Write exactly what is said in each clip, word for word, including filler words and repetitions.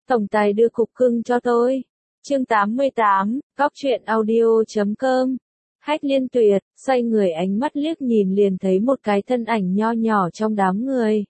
Tổng tài đưa cục cưng cho tôi. Chương tám mươi tám, góc truyện audio chấm com. Hách Liên Tuyệt, xoay người ánh mắt liếc nhìn liền thấy một cái thân ảnh nho nhỏ trong đám người.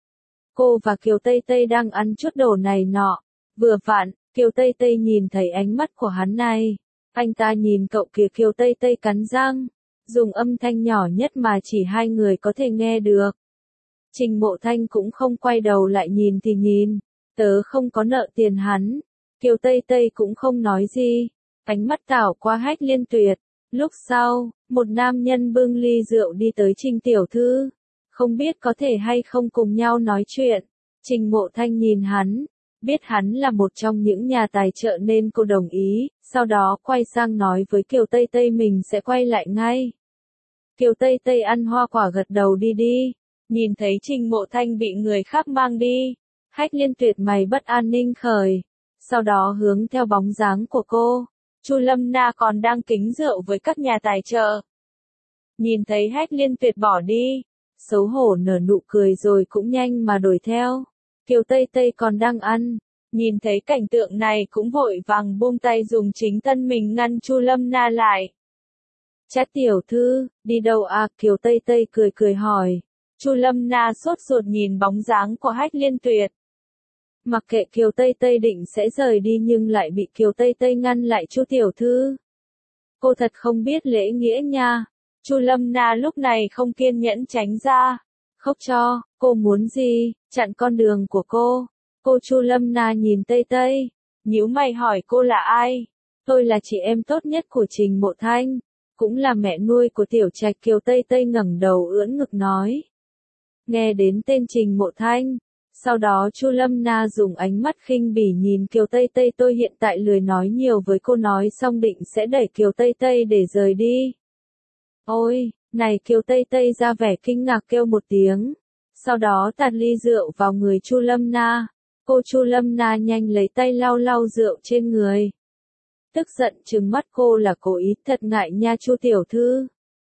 Cô và Kiều Tây Tây đang ăn chút đồ này nọ. Vừa vặn, Kiều Tây Tây nhìn thấy ánh mắt của hắn này. Anh ta nhìn cậu kìa, Kiều Tây Tây cắn răng, dùng âm thanh nhỏ nhất mà chỉ hai người có thể nghe được. Trình Mộ Thanh cũng không quay đầu lại nhìn thì nhìn, tớ không có nợ tiền hắn. Kiều Tây Tây cũng không nói gì, ánh mắt đảo qua Hách Liên Tuyệt. Lúc sau, một nam nhân bưng ly rượu đi tới Trình tiểu thư, không biết có thể hay không cùng nhau nói chuyện. Trình Mộ Thanh nhìn hắn, biết hắn là một trong những nhà tài trợ nên cô đồng ý, sau đó quay sang nói với Kiều Tây Tây mình sẽ quay lại ngay. Kiều Tây Tây ăn hoa quả gật đầu đi đi, nhìn thấy Trình Mộ Thanh bị người khác mang đi. Hách Liên Tuyệt mày bất an ninh khởi, sau đó hướng theo bóng dáng của cô. Chu Lâm Na còn đang kính rượu với các nhà tài trợ. Nhìn thấy Hách Liên Tuyệt bỏ đi, xấu hổ nở nụ cười rồi cũng nhanh mà đuổi theo. Kiều Tây Tây còn đang ăn, nhìn thấy cảnh tượng này cũng vội vàng buông tay dùng chính thân mình ngăn Chu Lâm Na lại. Trác tiểu thư, đi đâu à? Kiều Tây Tây cười cười hỏi. Chu Lâm Na sốt ruột nhìn bóng dáng của Hách Liên Tuyệt. Mặc kệ Kiều Tây Tây định sẽ rời đi nhưng lại bị Kiều Tây Tây ngăn lại. Chu tiểu thư, cô thật không biết lễ nghĩa nha. Chu Lâm Na lúc này không kiên nhẫn tránh ra. Khóc cho, cô muốn gì, chặn con đường của cô. Cô Chu Lâm Na nhìn Tây Tây, nhíu mày hỏi cô là ai. Tôi là chị em tốt nhất của Trình Mộ Thanh, cũng là mẹ nuôi của Tiểu Trạch. Kiều Tây Tây ngẩng đầu ưỡn ngực nói. Nghe đến tên Trình Mộ Thanh, sau đó Chu Lâm Na dùng ánh mắt khinh bỉ nhìn Kiều Tây Tây. Tôi hiện tại lười nói nhiều với cô, nói xong định sẽ đẩy Kiều Tây Tây để rời đi. Ôi, này! Kiều Tây Tây ra vẻ kinh ngạc kêu một tiếng, sau đó tạt ly rượu vào người Chu Lâm Na. Cô Chu Lâm Na nhanh lấy tay lau lau rượu trên người. Tức giận trừng mắt cô, là cố ý, thật ngại nha Chu tiểu thư.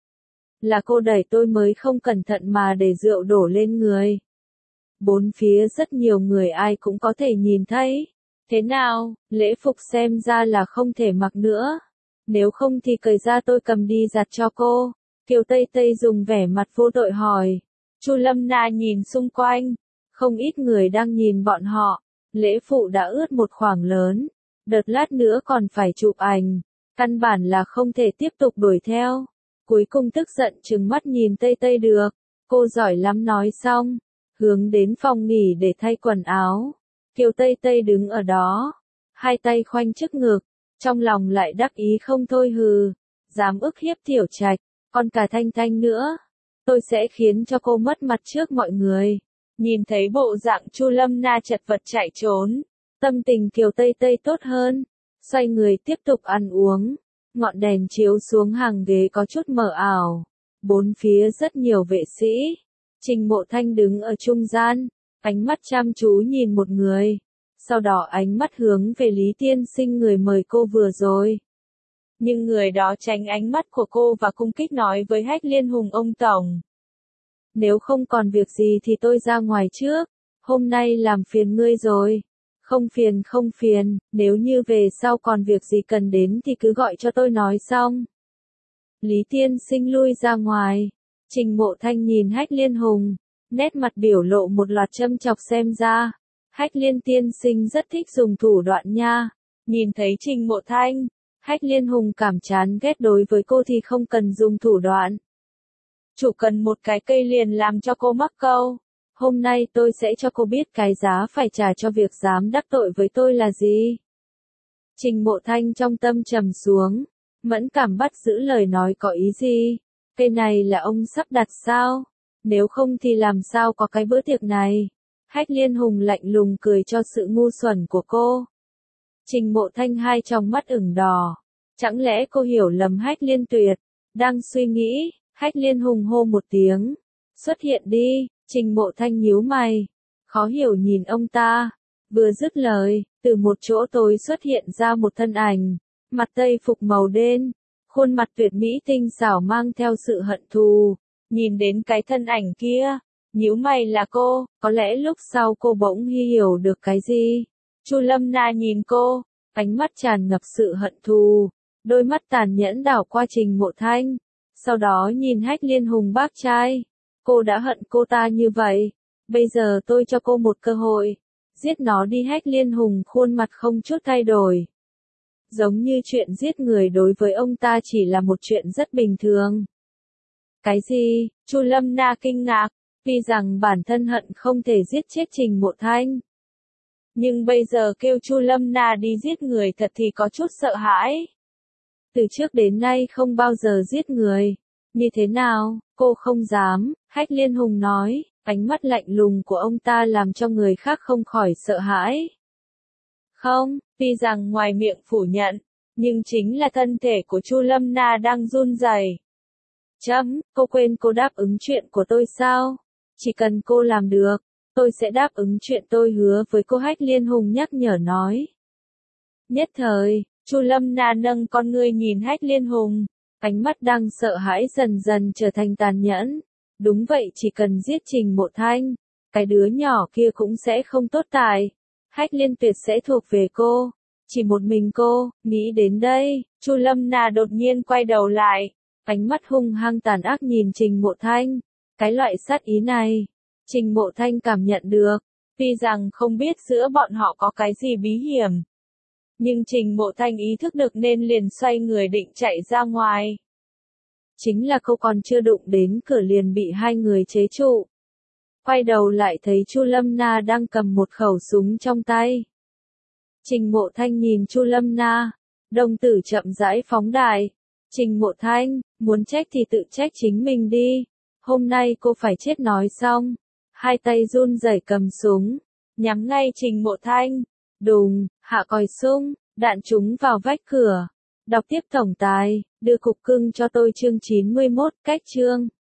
Là cô đẩy tôi mới không cẩn thận mà để rượu đổ lên người. Bốn phía rất nhiều người ai cũng có thể nhìn thấy. Thế nào, lễ phục xem ra là không thể mặc nữa. Nếu không thì cởi ra tôi cầm đi giặt cho cô. Kiều Tây Tây dùng vẻ mặt vô tội hỏi. Chu Lâm Na nhìn xung quanh, không ít người đang nhìn bọn họ. Lễ phụ đã ướt một khoảng lớn, đợt lát nữa còn phải chụp ảnh, căn bản là không thể tiếp tục đuổi theo. Cuối cùng tức giận trừng mắt nhìn Tây Tây được. Cô giỏi lắm. Nói xong, hướng đến phòng nghỉ để thay quần áo. Kiều Tây Tây đứng ở đó, hai tay khoanh trước ngực, trong lòng lại đắc ý không thôi. Hừ, dám ức hiếp Tiểu Trạch, còn cả Thanh Thanh nữa, tôi sẽ khiến cho cô mất mặt trước mọi người. Nhìn thấy bộ dạng Chu Lâm Na chật vật chạy trốn, tâm tình Kiều Tây Tây tốt hơn, xoay người tiếp tục ăn uống. Ngọn đèn chiếu xuống hàng ghế có chút mờ ảo, bốn phía rất nhiều vệ sĩ. Trình Mộ Thanh đứng ở trung gian, ánh mắt chăm chú nhìn một người, sau đó ánh mắt hướng về Lý tiên sinh, người mời cô vừa rồi. Nhưng người đó tránh ánh mắt của cô và cung kích nói với Hách Liên Hùng. Ông tổng, nếu không còn việc gì thì tôi ra ngoài trước, hôm nay làm phiền ngươi rồi. Không phiền không phiền, nếu như về sau còn việc gì cần đến thì cứ gọi cho tôi. Nói xong, Lý tiên sinh lui ra ngoài. Trình Mộ Thanh nhìn Hách Liên Hùng, nét mặt biểu lộ một loạt châm chọc. Xem ra, Hách Liên tiên sinh rất thích dùng thủ đoạn nha. Nhìn thấy Trình Mộ Thanh, Hách Liên Hùng cảm chán ghét, đối với cô thì không cần dùng thủ đoạn. Chủ cần một cái cây liền làm cho cô mắc câu. Hôm nay tôi sẽ cho cô biết cái giá phải trả cho việc dám đắc tội với tôi là gì. Trình Mộ Thanh trong tâm trầm xuống, mẫn cảm bắt giữ lời nói. Có ý gì? Cây này là ông sắp đặt sao? Nếu không thì làm sao có cái bữa tiệc này? Hách Liên Hùng lạnh lùng cười cho sự ngu xuẩn của cô. Trình Mộ Thanh hai tròng mắt ửng đỏ. Chẳng lẽ cô hiểu lầm Hách Liên Tuyệt? Đang suy nghĩ, Hách Liên Hùng hô một tiếng. Xuất hiện đi. Trình Mộ Thanh nhíu mày, khó hiểu nhìn ông ta. Vừa dứt lời, từ một chỗ tối xuất hiện ra một thân ảnh, mặt tây phục màu đen, khuôn mặt tuyệt mỹ tinh xảo mang theo sự hận thù. Nhìn đến cái thân ảnh kia, nhíu mày là cô, có lẽ lúc sau cô bỗng hy hiểu được cái gì. Chu Lâm Na nhìn cô, ánh mắt tràn ngập sự hận thù, đôi mắt tàn nhẫn đảo qua Trình Mộ Thanh, sau đó nhìn Hách Liên Hùng bác trai. Cô đã hận cô ta như vậy, bây giờ tôi cho cô một cơ hội, giết nó đi. Hách Liên Hùng khuôn mặt không chút thay đổi. Giống như chuyện giết người đối với ông ta chỉ là một chuyện rất bình thường. Cái gì? Chu Lâm Na kinh ngạc, tuy rằng bản thân hận không thể giết chết Trình Mộ Thanh. Nhưng bây giờ kêu Chu Lâm Na đi giết người thật thì có chút sợ hãi. Từ trước đến nay không bao giờ giết người. Như thế nào, cô không dám, Hách Liên Hùng nói, ánh mắt lạnh lùng của ông ta làm cho người khác không khỏi sợ hãi. Không, tuy rằng ngoài miệng phủ nhận, nhưng chính là thân thể của Chu Lâm Na đang run rẩy. Chấm, cô quên cô đáp ứng chuyện của tôi sao? Chỉ cần cô làm được, tôi sẽ đáp ứng chuyện tôi hứa với cô. Hách Liên Hùng nhắc nhở nói. Nhất thời, Chu Lâm Na nâng con ngươi nhìn Hách Liên Hùng, ánh mắt đang sợ hãi dần dần trở thành tàn nhẫn. Đúng vậy, chỉ cần giết Trình Mộ Thanh, cái đứa nhỏ kia cũng sẽ không tốt tại. Hách Liên Tuyệt sẽ thuộc về cô, chỉ một mình cô. Nghĩ đến đây, Chu Lâm Na đột nhiên quay đầu lại, ánh mắt hung hăng tàn ác nhìn Trình Mộ Thanh. Cái loại sát ý này, Trình Mộ Thanh cảm nhận được, tuy rằng không biết giữa bọn họ có cái gì bí hiểm. Nhưng Trình Mộ Thanh ý thức được nên liền xoay người định chạy ra ngoài. Chính là cô còn chưa đụng đến cửa liền bị hai người chế trụ. Quay đầu lại thấy Chu Lâm Na đang cầm một khẩu súng trong tay. Trình Mộ Thanh nhìn Chu Lâm Na, đồng tử chậm rãi phóng đại. Trình Mộ Thanh, muốn trách thì tự trách chính mình đi. Hôm nay cô phải chết nói xong. Hai tay run rẩy cầm súng, nhắm ngay Trình Mộ Thanh. Đùng, hạ còi súng, đạn trúng vào vách cửa. Đọc tiếp tổng tài, đưa cục cưng cho tôi chương chín mươi mốt, cách chương.